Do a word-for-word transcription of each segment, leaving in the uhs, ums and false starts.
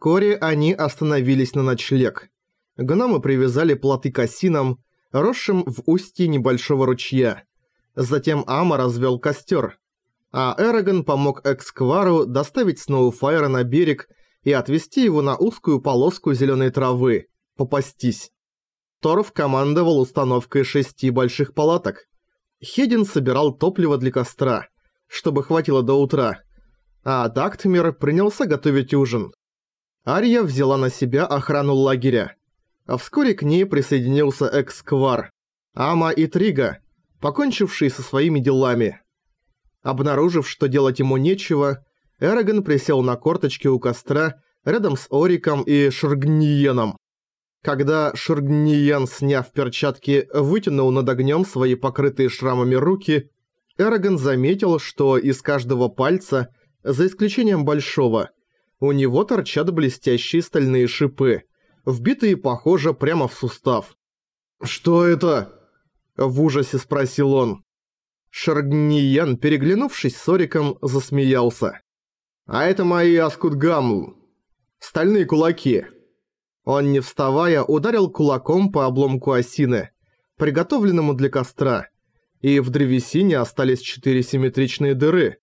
Вскоре они остановились на ночлег. Гномы привязали плоты к осинам, росшим в устье небольшого ручья. Затем Ама развел костер, а Эрагон помог Эксквару доставить Сноуфайра на берег и отвезти его на узкую полоску зеленой травы, попастись. Торф командовал установкой шести больших палаток. Хедин собирал топливо для костра, чтобы хватило до утра, а Дактмир принялся готовить ужин. Ария взяла на себя охрану лагеря, а вскоре к ней присоединился Эксквар, Ама и Трига, покончившие со своими делами. Обнаружив, что делать ему нечего, Эрагон присел на корточки у костра рядом с Ориком и Шургниеном. Когда Шургниен, сняв перчатки, вытянул над огнем свои покрытые шрамами руки, Эрагон заметил, что из каждого пальца, за исключением большого, у него торчат блестящие стальные шипы, вбитые, похоже, прямо в сустав. «Что это?» – в ужасе спросил он. Шургниен, переглянувшись с Ориком, засмеялся. «А это мои Аскутгамл. Стальные кулаки». Он, не вставая, ударил кулаком по обломку осины, приготовленному для костра, и в древесине остались четыре симметричные дыры.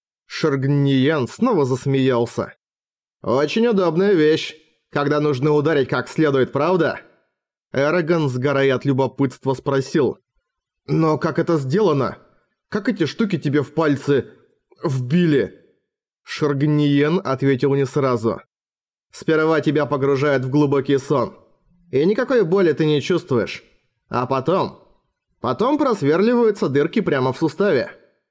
Шургниен снова засмеялся. «Очень удобная вещь, когда нужно ударить как следует, правда?» Эрагон, сгорая от любопытства, спросил. «Но как это сделано? Как эти штуки тебе в пальцы вбили?» Шургниен ответил не сразу. «Сперва тебя погружают в глубокий сон, и никакой боли ты не чувствуешь. А потом... Потом просверливаются дырки прямо в суставе».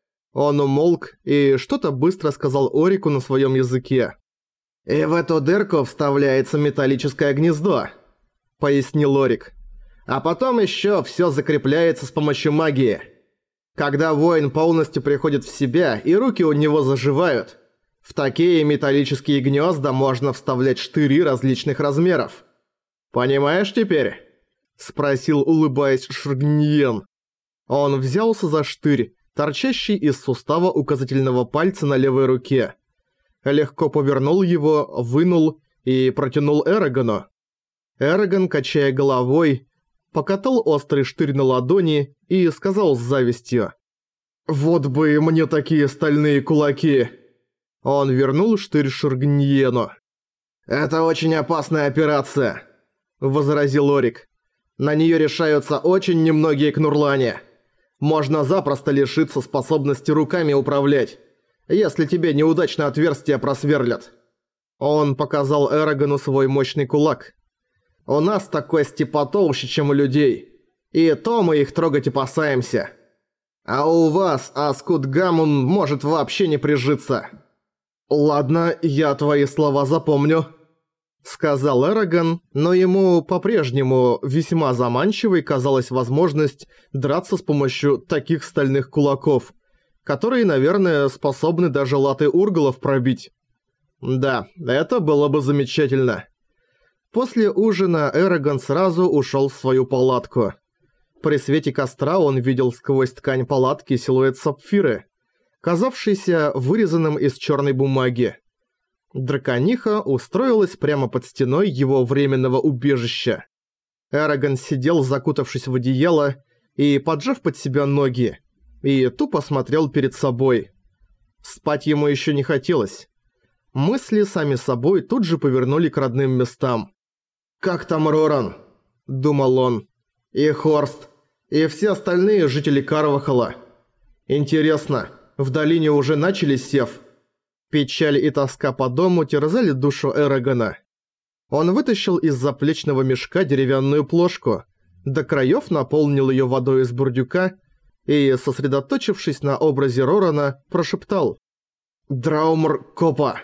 Он умолк и что-то быстро сказал Орику на своем языке. «И в эту дырку вставляется металлическое гнездо», — пояснил Орик. «А потом еще все закрепляется с помощью магии. Когда воин полностью приходит в себя и руки у него заживают, в такие металлические гнезда можно вставлять штыри различных размеров. Понимаешь теперь?» – спросил, улыбаясь, Шургниен. Он взялся за штырь, торчащий из сустава указательного пальца на левой руке. Легко повернул его, вынул и протянул Эрагону. Эрагон, качая головой, покатал острый штырь на ладони и сказал с завистью: «Вот бы мне такие стальные кулаки!» Он вернул штырь Шургниену. «Это очень опасная операция», — возразил Орик. «На неё решаются очень немногие кнурлане. Можно запросто лишиться способности руками управлять, если тебе неудачно отверстие просверлят». Он показал Эрагону свой мощный кулак. «У нас такой потолще, чем у людей, и то мы их трогать опасаемся. А у вас Аскутгамун может вообще не прижиться». «Ладно, я твои слова запомню», — сказал Эрагон, но ему по-прежнему весьма заманчивой казалась возможность драться с помощью таких стальных кулаков, которые, наверное, способны даже латы урголов пробить. Да, это было бы замечательно. После ужина Эрагон сразу ушел в свою палатку. При свете костра он видел сквозь ткань палатки силуэт Сапфиры, казавшийся вырезанным из черной бумаги. Дракониха устроилась прямо под стеной его временного убежища. Эрагон сидел, закутавшись в одеяло и поджав под себя ноги, и тупо смотрел перед собой. Спать ему еще не хотелось. Мысли сами собой тут же повернули к родным местам. «Как там Роран?» – думал он. «И Хорст, и все остальные жители Карвахала. Интересно, в долине уже начали сев?» Печаль и тоска по дому терзали душу Эрагона. Он вытащил из заплечного мешка деревянную плошку, до краев наполнил ее водой из бурдюка и, сосредоточившись на образе Рорана, прошептал: «Драумр Копа».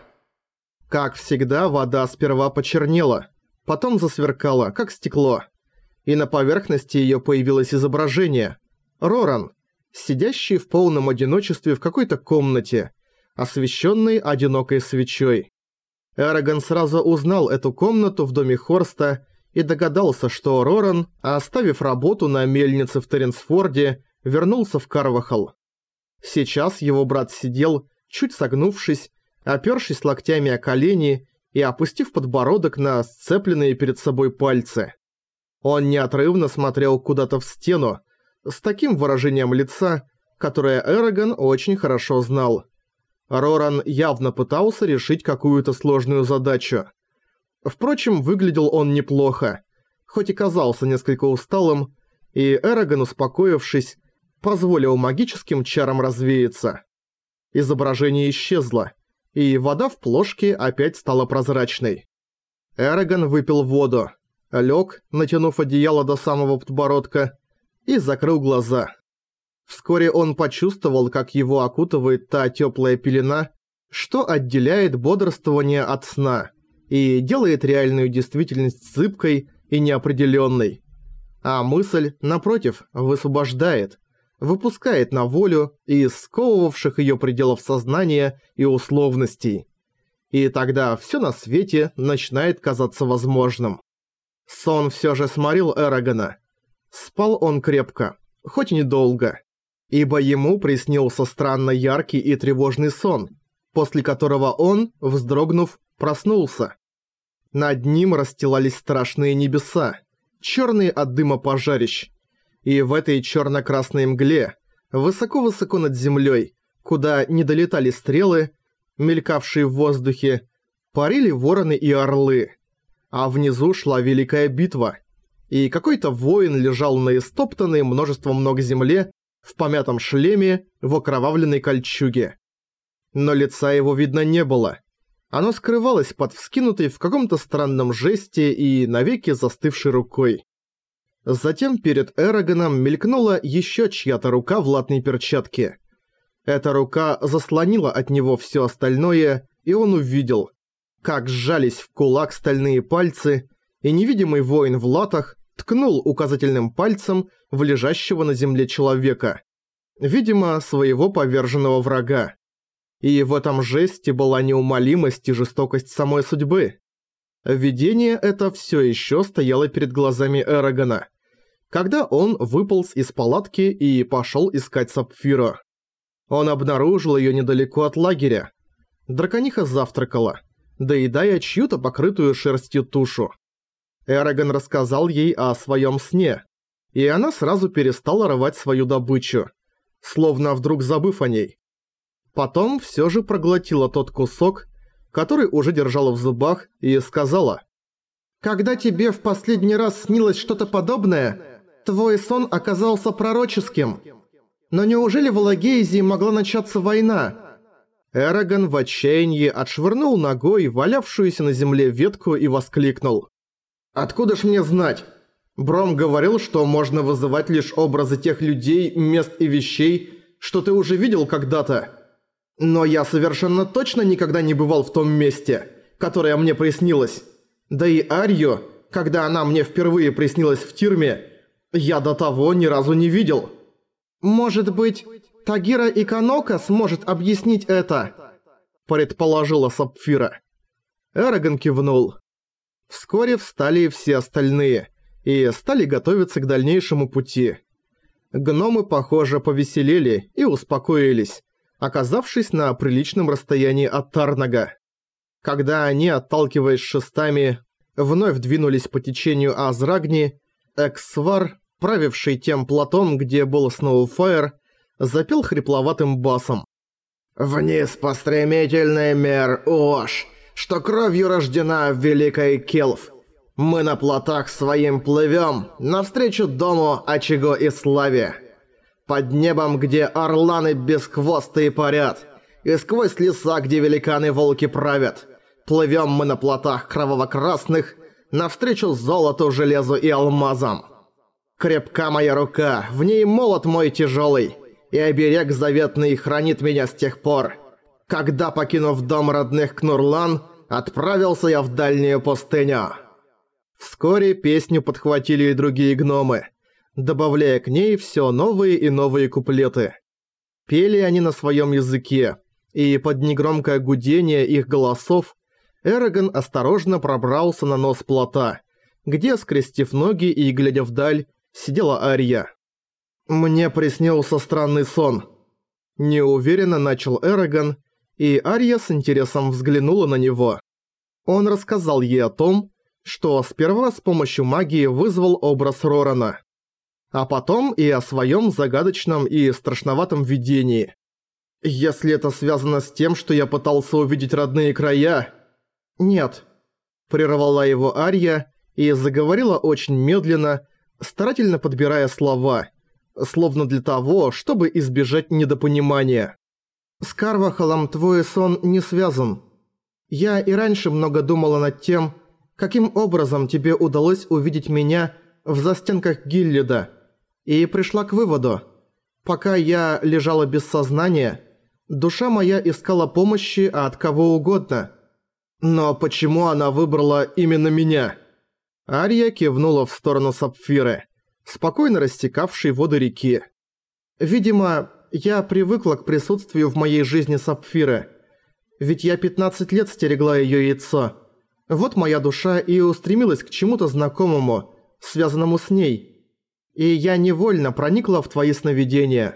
Как всегда, вода сперва почернела, потом засверкала, как стекло, и на поверхности ее появилось изображение. Роран, сидящий в полном одиночестве в какой-то комнате, освещенной одинокой свечой. Эрагон сразу узнал эту комнату в доме Хорста и догадался, что Роран, оставив работу на мельнице в Терренсфорде, вернулся в Карвахал. Сейчас его брат сидел, чуть согнувшись, опёршись локтями о колени и опустив подбородок на сцепленные перед собой пальцы. Он неотрывно смотрел куда-то в стену, с таким выражением лица, которое Эрагон очень хорошо знал. Роран явно пытался решить какую-то сложную задачу. Впрочем, выглядел он неплохо, хоть и казался несколько усталым, и Эрагон, успокоившись, позволил магическим чарам развеяться. Изображение исчезло, и вода в плошке опять стала прозрачной. Эрагон выпил воду, лег, натянув одеяло до самого подбородка, и закрыл глаза. Вскоре он почувствовал, как его окутывает та теплая пелена, что отделяет бодрствование от сна и делает реальную действительность зыбкой и неопределенной. А мысль, напротив, высвобождает, выпускает на волю из сковывавших ее пределов сознания и условностей. И тогда все на свете начинает казаться возможным. Сон все же сморил Эрагона. Спал он крепко, хоть и недолго, ибо ему приснился странно яркий и тревожный сон, после которого он, вздрогнув, проснулся. Над ним расстилались страшные небеса, черные от дыма пожарищ. И в этой черно-красной мгле, высоко-высоко над землей, куда не долетали стрелы, мелькавшие в воздухе, парили вороны и орлы. А внизу шла великая битва, и какой-то воин лежал на истоптанной множеством ног земле, в помятом шлеме, в окровавленной кольчуге. Но лица его видно не было. Оно скрывалось под вскинутой в каком-то странном жесте и навеки застывшей рукой. Затем перед Эрагоном мелькнула еще чья-то рука в латной перчатке. Эта рука заслонила от него все остальное, и он увидел, как сжались в кулак стальные пальцы, и невидимый воин в латах ткнул указательным пальцем в лежащего на земле человека, видимо, своего поверженного врага. И в этом жесте была неумолимость и жестокость самой судьбы. Видение это все еще стояло перед глазами Эрагона, когда он выполз из палатки и пошел искать Сапфиру. Он обнаружил ее недалеко от лагеря. Дракониха завтракала, доедая чью-то покрытую шерстью тушу. Эрагон рассказал ей о своем сне, и она сразу перестала рвать свою добычу, словно вдруг забыв о ней. Потом все же проглотила тот кусок, который уже держала в зубах, и сказала: «Когда тебе в последний раз снилось что-то подобное, твой сон оказался пророческим. Но неужели в Алагейзе могла начаться война?» Эрагон в отчаянии отшвырнул ногой валявшуюся на земле ветку и воскликнул: «Откуда ж мне знать? Бром говорил, что можно вызывать лишь образы тех людей, мест и вещей, что ты уже видел когда-то. Но я совершенно точно никогда не бывал в том месте, которое мне приснилось. Да и Арью, когда она мне впервые приснилась в тюрьме, я до того ни разу не видел». «Может быть, Тагира Иканока сможет объяснить это?» – предположила Сапфира. Эрагон кивнул. Вскоре встали все остальные и стали готовиться к дальнейшему пути. Гномы, похоже, повеселели и успокоились, оказавшись на приличном расстоянии от Тарнага. Когда они, отталкиваясь шестами, вновь двинулись по течению Азрагни, Эксвар, правивший тем платом, где был Сноуфайр, запел хрипловатым басом: «Вниз по стремительной мер Ош, что кровью рождена в великой Келф. Мы на плотах своим плывем навстречу дому, очагу и славе. Под небом, где орланы бесхвостые парят, и сквозь леса, где великаны-волки правят, плывем мы на плотах кроваво-красных навстречу золоту, железу и алмазам. Крепка моя рука, в ней молот мой тяжелый, и оберег заветный хранит меня с тех пор, когда, покинув дом родных Кнурлан, отправился я в дальнюю пустыню». Вскоре песню подхватили и другие гномы, добавляя к ней все новые и новые куплеты. Пели они на своем языке, и под негромкое гудение их голосов Эрагон осторожно пробрался на нос плота, где, скрестив ноги и глядя вдаль, сидела Ария. «Мне приснился странный сон», – неуверенно начал Эрагон, и Ария с интересом взглянула на него. Он рассказал ей о том, что сперва с помощью магии вызвал образ Рорана, а потом и о своем загадочном и страшноватом видении. «Если это связано с тем, что я пытался увидеть родные края...» «Нет», — прервала его Ария и заговорила очень медленно, старательно подбирая слова, словно для того, чтобы избежать недопонимания. «С Карвахалом твой сон не связан. Я и раньше много думала над тем, каким образом тебе удалось увидеть меня в застенках Гиллида, и пришла к выводу. Пока я лежала без сознания, душа моя искала помощи от кого угодно. Но почему она выбрала именно меня?» Ария кивнула в сторону Сапфиры, спокойно растекавшей воды реки. «Видимо, я привыкла к присутствию в моей жизни Сапфиры, ведь я пятнадцать лет стерегла её яйцо. Вот моя душа и устремилась к чему-то знакомому, связанному с ней. И я невольно проникла в твои сновидения.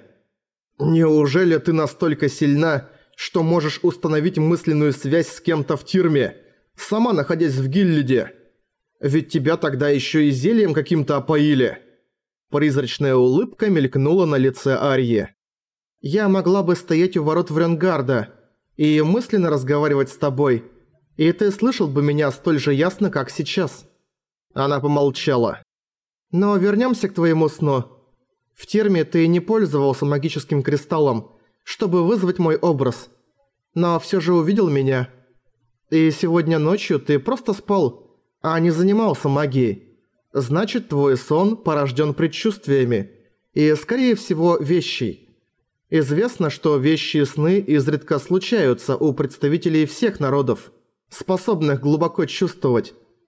Неужели ты настолько сильна, что можешь установить мысленную связь с кем-то в тюрьме, сама находясь в Гиллиде? Ведь тебя тогда ещё и зельем каким-то опоили». Призрачная улыбка мелькнула на лице Арьи. «Я могла бы стоять у ворот Вренгарда и мысленно разговаривать с тобой, и ты слышал бы меня столь же ясно, как сейчас». Она помолчала. «Но вернёмся к твоему сну. В терме ты не пользовался магическим кристаллом, чтобы вызвать мой образ, но всё же увидел меня. И сегодня ночью ты просто спал, а не занимался магией. Значит, твой сон порождён предчувствиями и, скорее всего, вещей. Известно, что вещи и сны изредка случаются у представителей всех народов, способных глубоко чувствовать.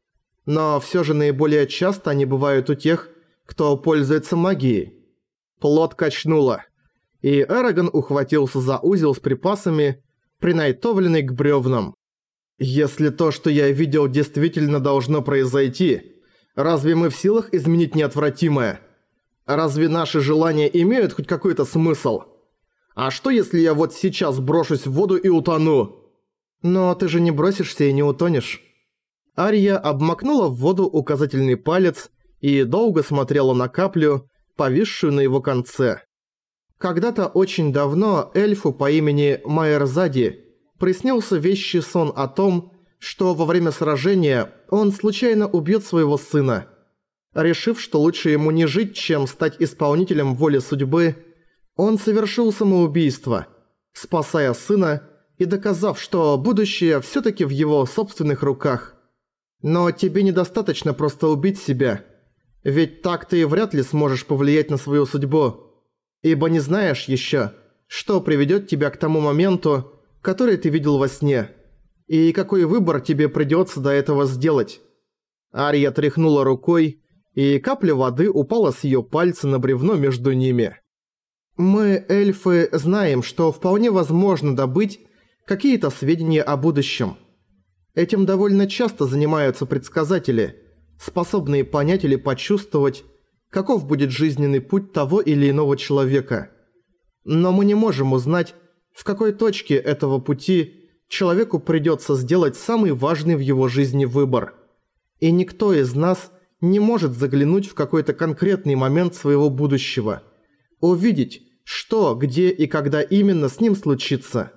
Но всё же наиболее часто они бывают у тех, кто пользуется магией». Плот качнуло, и Эрагон ухватился за узел с припасами, принайтовленный к брёвнам. «Если то, что я видел, действительно должно произойти, разве мы в силах изменить неотвратимое? Разве наши желания имеют хоть какой-то смысл? А что, если я вот сейчас брошусь в воду и утону?» «Но ты же не бросишься и не утонешь». Ария обмакнула в воду указательный палец и долго смотрела на каплю, повисшую на его конце. Когда-то очень давно эльфу по имени Майерзади приснился вещий сон о том, что во время сражения он случайно убьет своего сына. Решив, что лучше ему не жить, чем стать исполнителем воли судьбы, он совершил самоубийство, спасая сына и доказав, что будущее всё-таки в его собственных руках. Но тебе недостаточно просто убить себя, ведь так ты вряд ли сможешь повлиять на свою судьбу, ибо не знаешь ещё, что приведёт тебя к тому моменту, который ты видел во сне, и какой выбор тебе придётся до этого сделать. Ария тряхнула рукой, и капля воды упала с её пальца на бревно между ними. «Мы, эльфы, знаем, что вполне возможно добыть какие-то сведения о будущем. Этим довольно часто занимаются предсказатели, способные понять или почувствовать, каков будет жизненный путь того или иного человека. Но мы не можем узнать, в какой точке этого пути человеку придётся сделать самый важный в его жизни выбор. И никто из нас не может заглянуть в какой-то конкретный момент своего будущего, увидеть, что, где и когда именно с ним случится».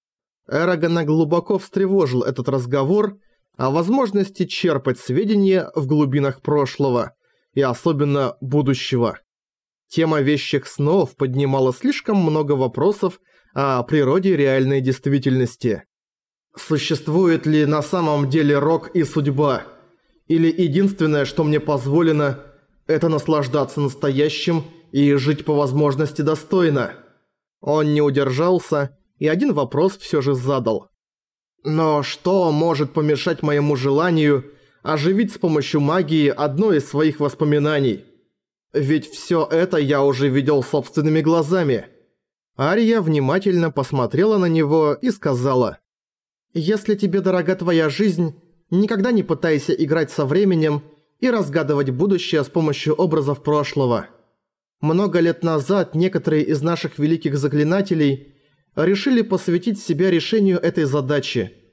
Эрагона глубоко встревожил этот разговор о возможности черпать сведения в глубинах прошлого и особенно будущего. Тема вещих снов поднимала слишком много вопросов о природе реальной действительности. Существует ли на самом деле рок и судьба? Или единственное, что мне позволено, это наслаждаться настоящим и жить по возможности достойно? Он не удержался и один вопрос всё же задал. Но что может помешать моему желанию оживить с помощью магии одно из своих воспоминаний? Ведь всё это я уже видел собственными глазами. Ария внимательно посмотрела на него и сказала: «Если тебе дорога твоя жизнь, никогда не пытайся играть со временем и разгадывать будущее с помощью образов прошлого. Много лет назад некоторые из наших великих заклинателей решили посвятить себя решению этой задачи.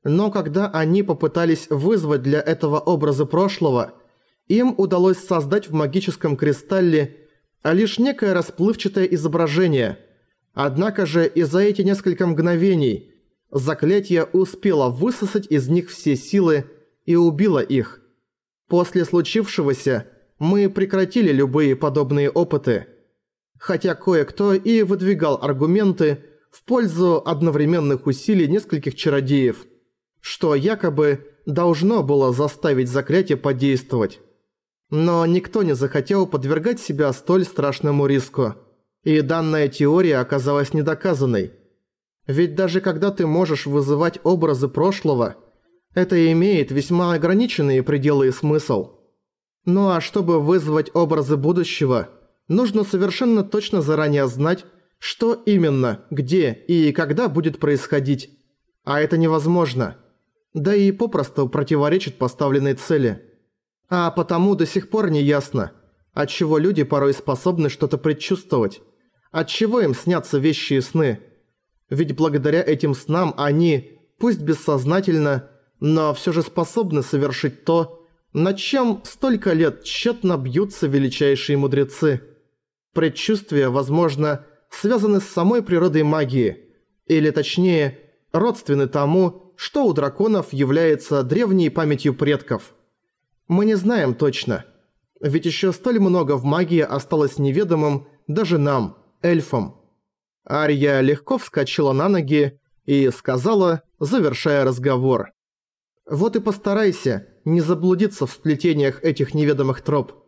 Но когда они попытались вызвать для этого образы прошлого, им удалось создать в магическом кристалле лишь некое расплывчатое изображение. Однако же и за эти несколько мгновений заклятие успело высосать из них все силы и убило их. После случившегося мы прекратили любые подобные опыты. Хотя кое-кто и выдвигал аргументы в пользу одновременных усилий нескольких чародеев, что якобы должно было заставить заклятие подействовать. Но никто не захотел подвергать себя столь страшному риску, и данная теория оказалась недоказанной. Ведь даже когда ты можешь вызывать образы прошлого, это имеет весьма ограниченные пределы и смысл. Ну а чтобы вызвать образы будущего, нужно совершенно точно заранее знать, что именно, где и когда будет происходить. А это невозможно. Да и попросту противоречит поставленной цели. А потому до сих пор не ясно, отчего люди порой способны что-то предчувствовать, отчего им снятся вещи и сны. Ведь благодаря этим снам они, пусть бессознательно, но все же способны совершить то, над чем столько лет тщетно бьются величайшие мудрецы. Предчувствия, возможно, связаны с самой природой магии, или точнее, родственны тому, что у драконов является древней памятью предков. Мы не знаем точно, ведь еще столь много в магии осталось неведомым даже нам, эльфам. Ария легко вскочила на ноги и сказала, завершая разговор: «Вот и постарайся не заблудиться в сплетениях этих неведомых троп.